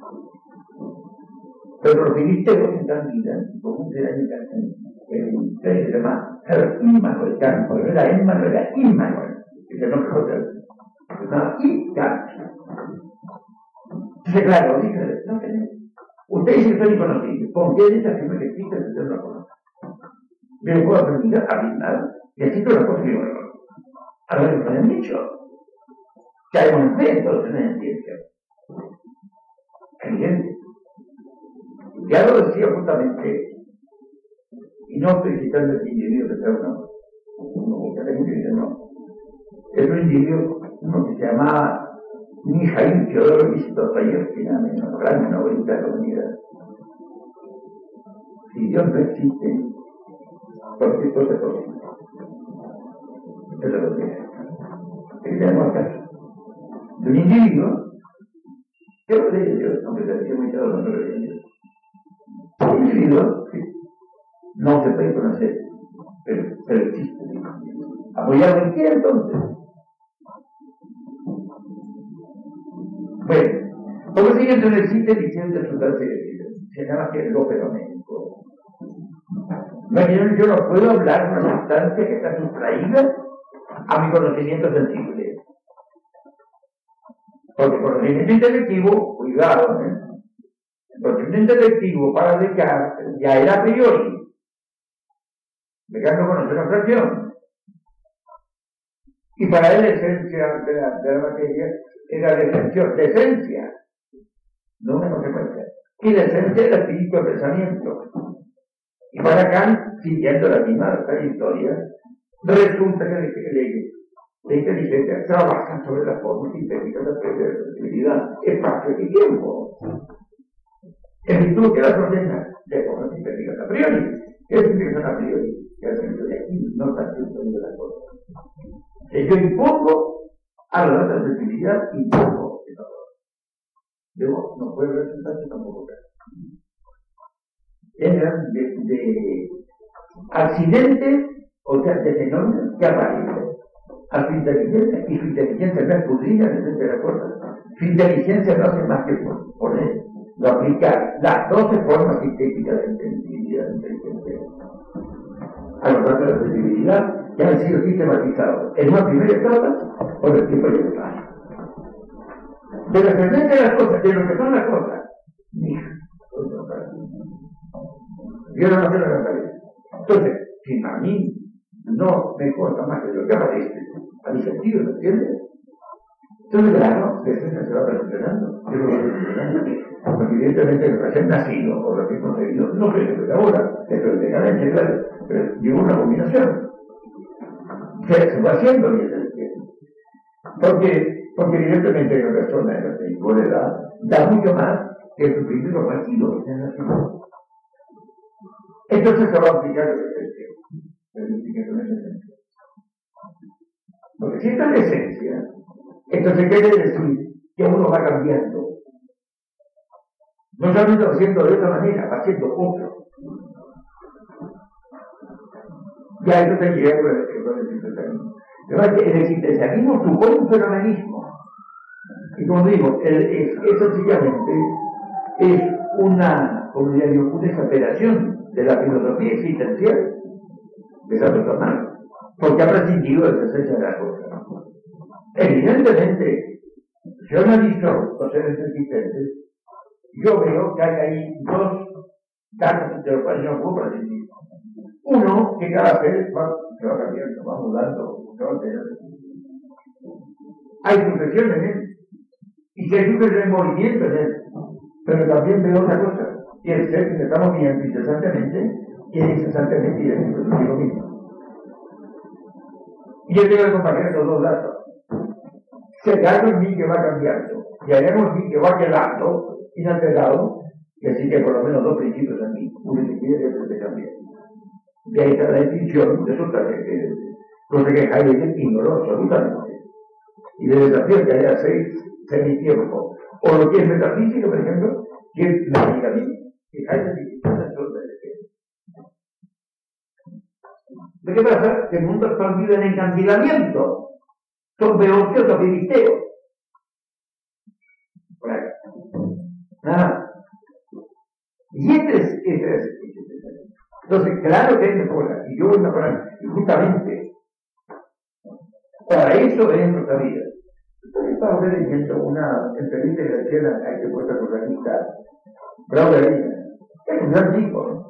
Pero los filisteos en Candida, como un ser año en se llama Immanuel Kant, porque no era Immanuel, era Immanuel. Que no creo no, y Kant. Entonces, claro, dice, no tenemos. Ustedes dicen que son inconocibles. ¿Por qué dice afirma que existe el ser no conocido? Me lo puedo aprender a afirmar y así todas las cosas que yo me conozco. A lo que me han dicho. Caemos en fe en todos en ciencia. Evidente. Ya lo decía justamente, y no estoy citando el individuo que sea uno, uno que tenga no. Es un individuo, uno que se llamaba Mijail Fyodorovich Dostoyevsky, una gran novelista de la humanidad. Si Dios no existe, cualquier cosa es posible. Eso es lo que es. Aquí tenemos acá. De un individuo, yo lo leí de Dios, aunque se decía muy claro, no lo leí de Dios. Un individuo, sí, no se puede conocer, pero, pero existe. ¿Apoyado en qué entonces? Bueno, por lo siguiente no existe diciendo de su tercer se llama que es lo fenoménico. No, yo, yo no puedo hablar de una sustancia que está sustraída a mi conocimiento sensible. Porque el conocimiento intelectivo, cuidado, ¿eh? El conocimiento intelectivo para Descartes ya era a priori. Descartes no conoce una fracción. Y para él la esencia de la, de la materia era la esencia, la esencia, no una consecuencia. Y la esencia del espíritu del pensamiento. Y para Kant, siguiendo la misma trayectoria, resulta que la inteligencia trabaja sobre las formas sintéticas de la sensibilidad, espacio y tiempo. En virtud que las ordenas de formas sintéticas a priori. ¿Qué significa a priori? que ha salido de aquí, no tanto el de la cosa. Que yo impongo a la data de sensibilidad, impongo el valor. Yo no puedo representarse tampoco. Eran de, de accidentes, o sea, de fenómenos que aparecen a su inteligencia, y su inteligencia no escudriña desde la cosa. Su inteligencia no hace más que poner, lo aplicar las doce formas sintéticas de inteligencia, de inteligencia a lo largo de la sensibilidad, que han sido sistematizados en una primera etapa por el tiempo y el espacio. De la presencia de las cosas, de lo que son las cosas, mija, yo no quiero la cabeza. Entonces, si a mí no me cuesta más que lo que aparece, a mi sentido, ¿me entiendes? Entonces, claro, la esencia se va perfeccionando, se va perfeccionando. Porque evidentemente el recién nacido o recién concebido no crece desde ahora, dentro de decadencia, claro, pero llegó una combinación. Se, se va haciendo bien el tiempo. Porque, porque evidentemente una persona en la igual edad da mucho más que su primero nacido en nacido. Entonces se va a aplicar el tiempo. Porque si esta es la esencia, entonces quiere decir que uno va cambiando. No solamente haciendo de otra manera, va haciendo otro. Ya eso te llega con el existencialismo. El existencialismo supone un fenomenismo. Y como digo, es, es sencillamente es una, como diría yo, una exageración de la filosofía existencial de Santo Tomás, porque ha prescindido de la esencia de la cosa. Evidentemente, si yo analizo los seres existentes, yo veo que hay ahí dos datos de los cuales yo no puedo prescindir. Uno, que cada ser va, se va cambiando, va mudando, se va alterando. Hay sucesión en él, y si hay sucesión en movimiento en él, pero también veo otra cosa, y el ser que se está moviendo incesantemente, y es incesantemente idéntico consigo mismo. Y yo tengo que comparar estos dos datos. Si hay algo en mí que va cambiando, y hay algo en mí que va quedando inalterado, y así que por lo menos dos principios en mí, uno que quiere y otro que cambia. Y ahí está la definición de esos talleres, cosa que Heidegger ignoró absolutamente. Y de desafío que haya seis semitiempos, o lo que es metafísica, por ejemplo, que es la mecanismo, que Heidegger ignoró entonces de qué. ¿De qué pasa? Que el mundo actual vive en encandilamiento. Son beocios o filisteos. Por ahí. Nada. Y este es, este es, entonces, claro que hay mejora, y yo voy a mejorar, y justamente, para eso es nuestra vida. Yo estaba leyendo una entrevista que le hacían a este poeta surrealista, Brauer, que es un gran tipo, ¿no?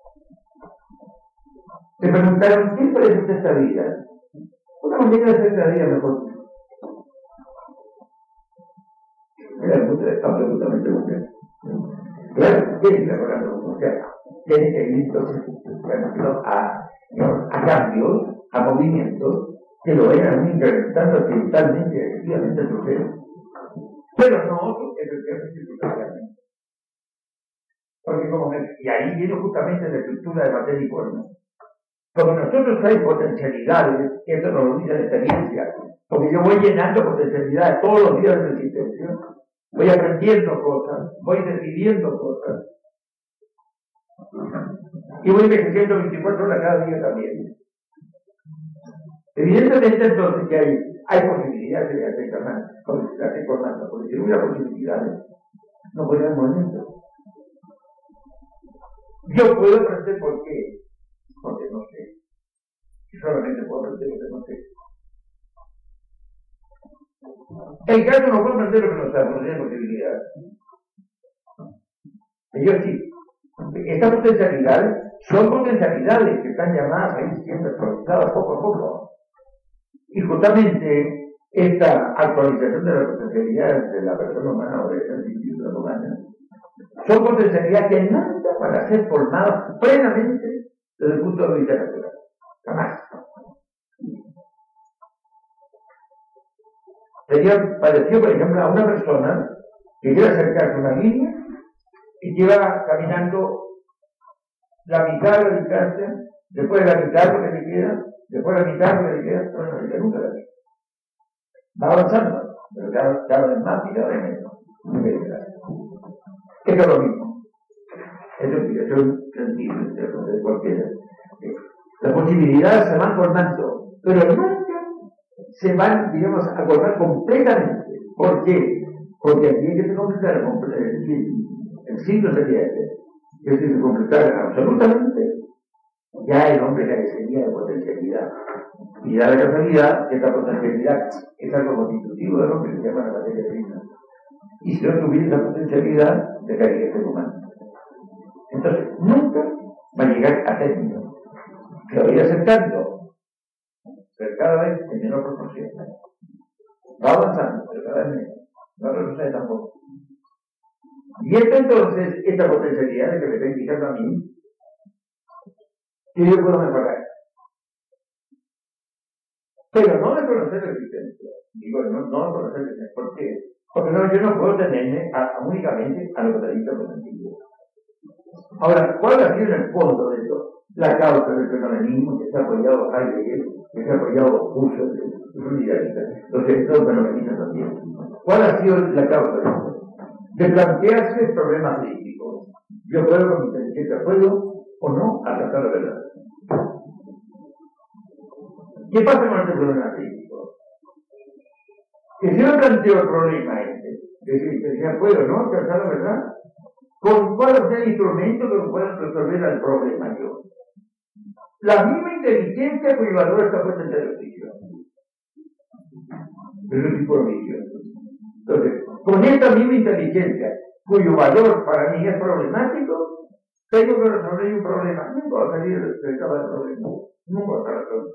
Le preguntaron, ¿qué parece usted esta vida? Una manera de hacer la vida mejor. Era absolutamente mujer. Claro, tiene que mejorar como mujer. Tiene que ir entonces a, a cambios, a movimientos que lo vayan incrementando accidentalmente, efectivamente el proceso. Pero no efectivamente circunstancialmente. Porque como me, y ahí viene justamente la estructura de materia y forma. Como nosotros hay potencialidades, esto nos lo dice la experiencia, porque yo voy llenando potencialidades todos los días de mi existencia, voy aprendiendo cosas, voy decidiendo cosas, y voy envejeciendo veinticuatro horas cada día también. Evidentemente entonces que hay, hay posibilidades de hacer más, de hacer formando, porque si no hubiera posibilidades, no podría haber movimiento. Yo puedo aprender por qué, porque no sé. Y solamente puedo aprender lo que no sé. En caso no puedo aprender lo que no sé, porque no tiene posibilidades. Yo sí. Estas potencialidades son potencialidades que están llamadas a ir siempre actualizadas poco a poco. Y justamente esta actualización de las potencialidades de la persona humana o de esa individual humana son potencialidades que nacen para ser formadas plenamente desde el punto de vista natural. Jamás. Sería parecido, por ejemplo, a una persona que quiere acercarse a una línea y lleva caminando la mitad de la distancia después de la mitad lo que le queda, después de la mitad lo que le queda, bueno, le nunca la mitad. Va avanzando, pero cada, cada vez más y cada vez menos. Esto es lo mismo. Es la explicación sencilla de cualquiera. Las posibilidades se van formando, pero nunca se van, digamos, a formar completamente. ¿Por qué? Porque aquí hay que se completar el, el ciclo sería este. Que si se completara absolutamente, ya el hombre carecería de potencialidad. Y da la casualidad que esta potencialidad es algo constitutivo del hombre que se llama la materia prima. Y si no tuviera esa potencialidad, dejaría de ser humano. Entonces, nunca va a llegar a término. Se lo voy acercando, pero cada vez en menor proporción. Va avanzando, pero cada vez menos. No retrocede tampoco. Y esta entonces, esta potencialidad de que me está indicando a mí, que yo puedo mejorar. Pero no de conocer la existencia. Digo, no, no de conocer la existencia. ¿Por qué? Porque no, yo no puedo tenerme a, a únicamente a lo que te dice el positivo. Ahora, ¿cuál ha sido en el fondo de esto? La causa del fenomenismo que se ha apoyado a Heidegger, que se ha apoyado a Husserl, de solidaridad, los centros fenomenistas también. ¿Cuál ha sido la causa de esto? De plantearse problemas críticos. Yo puedo con mi inteligencia, puedo o no alcanzar la verdad. ¿Qué pasa con este problema crítico? Que si yo planteo el problema este, de si mi inteligencia puedo o no alcanzar la verdad, ¿con cuál es el instrumento que pueda resolver el problema yo? La misma inteligencia cuyo valor está puesta en ejercicio. Pero es información. Entonces, con esta misma inteligencia, cuyo valor para mí es problemático, tengo que resolver un problema. No puedo salir de cada problema. No puedo resolver.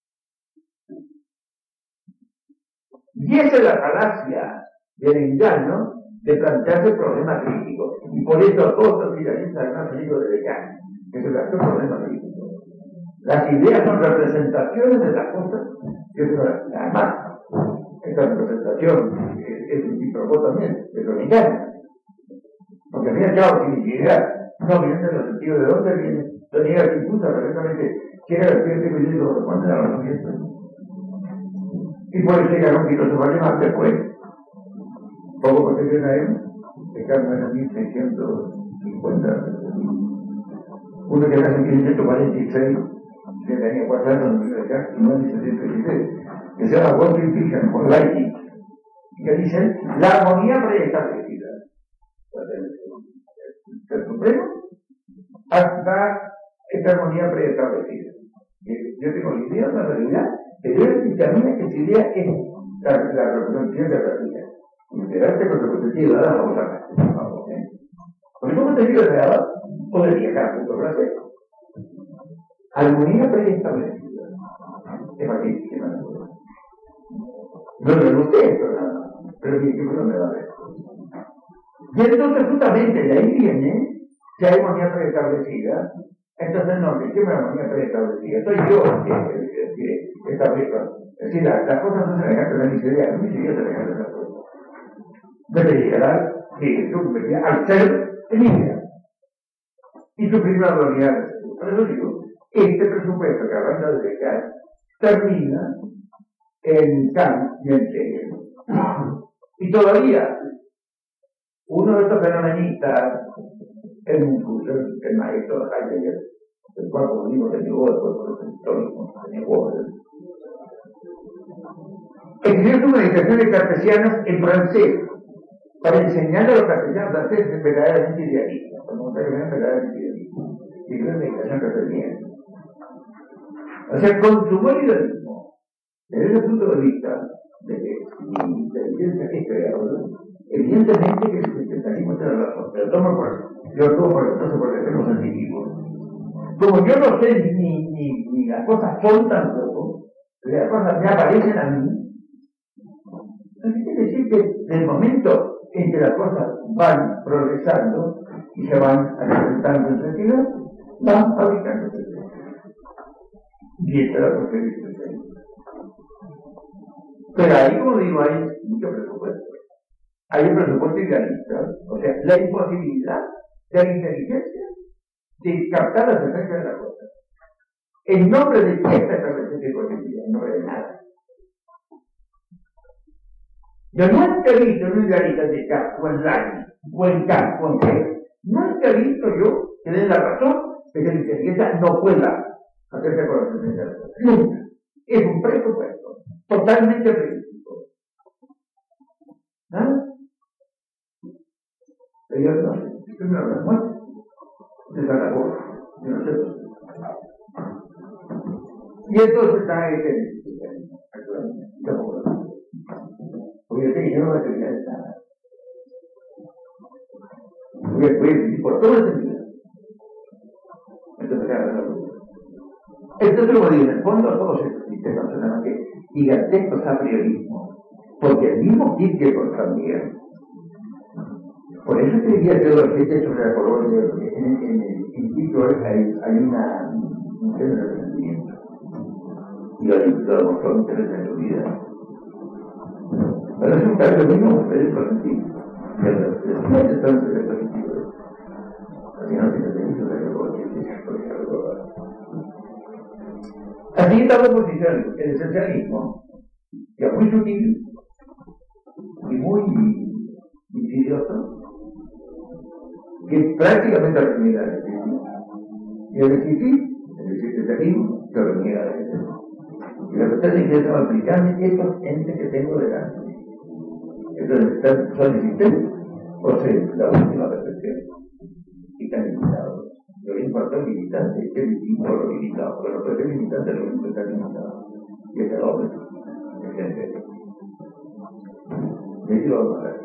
Y esa es la falacia del engaño de plantearse el problema crítico. Y por eso todos los idealistas han salido de Descartes, que se planteó el problema crítico. Las ideas son representaciones de las cosas que se las además. Esta representación es, es un tipo también, de lo engaña. Porque al fin y al cabo, sin idea, no viene en el sentido de dónde viene, la idea que imputa perfectamente quiere decir que viene lo responde a la razón. Y puede llegar a un filósofo alemán después, poco posterior a él, de Carmen en mil seiscientos cincuenta, uno que nace en mil seiscientos cuarenta y seis, que tenía cuatro años en la universidad, y no en mil seiscientos dieciséis, que se llama Gottlieb Fischer von Leipzig, y que dicen la armonía preestablecida. El Supremo hasta esta armonía preestablecida. Yo tengo la idea, la realidad, pero él determina que esa idea es la, la representación de la realidad. Y enterarte con lo que te lleva a la otra. Porque ¿cómo te lleva a la o de viajar punto frase? Armonía preestablecida. Es magnífica. No lo noté, pero bien que no me va a ver. Y entonces justamente de ahí viene que hay armonía preestablecida. Entonces no, ¿qué me armonía preestablecida? Soy yo que, que, que establezco. Es decir, las la cosas son semejantes a mis ideas, mis ideas son semejantes a las cosas. Debe llegar sí, al ser en idea. Y su primera dualidad. Por eso digo, este presupuesto que arranca de Descartes termina en Kant y en Hegel. Y todavía, uno de estos fenomenistas, el, el maestro de Heidegger, el cual, como digo, se negó después por los históricos, se negó. Escribió sus meditaciones cartesianas en francés, para enseñar a los castellanos franceses verdaderamente idealistas, como ustedes ven verdaderamente idealistas. Y creo que meditación cartesiana. O sea, consumó el idealismo. Desde ese punto de vista, de que la inteligencia es creadora, evidentemente que el intentarismo tiene razón, pero tomo por yo tomo por entonces por ejemplo los científicos. Como yo no sé ni, ni, ni las cosas son tampoco, las cosas me aparecen a mí, entonces quiere decir que desde el momento en que las cosas van progresando y se van acrecentando en sentido, van fabricando sentido. Y esta es la posibilidad. Pero ahí, como digo, hay mucho presupuesto. Hay un presupuesto idealista, o sea, la imposibilidad de la inteligencia de captar las esencias de la cosa. ¿En nombre de quién está estableciendo colectividad? En nombre de nada. Yo nunca he visto en un idealista de K, o en Lani, o en K, o en G, nunca he visto yo que den la razón de que la inteligencia no pueda hacerse con la inteligencia. Nunca. Es un presupuesto totalmente realístico. ¿Ah? Ellos no sé, primero la muerte, de la labor, yo no sé. Y entonces está ese actualmente. Porque yo sé que yo no voy a terminar de nada. Voy a decir por todo el sentido. Entonces, claro, entonces, como digo, en el fondo, todos estos sistemas son nada que gigantescos a priorismo. Porque el mismo Kierkegaard también. Por eso te diría que los siete sobre la colonia, porque en, en, en Kierkegaard hay, hay una, un tema de resentimiento. Y lo lo demostró muchas veces en su vida. Pero es un caso lo mismo, pero es positivo. Después de todo el positivo. Porque no tiene sentido de lo que así está la oposición, el esencialismo, que es muy sutil y muy insidioso, que prácticamente reniega del existir. Y el existir, el existencialismo, se reniega del existir. Y la cuestión es que estamos aplicando estos entes que tengo delante. Entonces, son existentes, o sea, la última percepción, y están limitados. Lo importante es limitante, es distinto a lo limitado, pero lo que es limitante es lo único que está limitado. Y ese es doble. Es en serio. De ahí lo vamos a ver.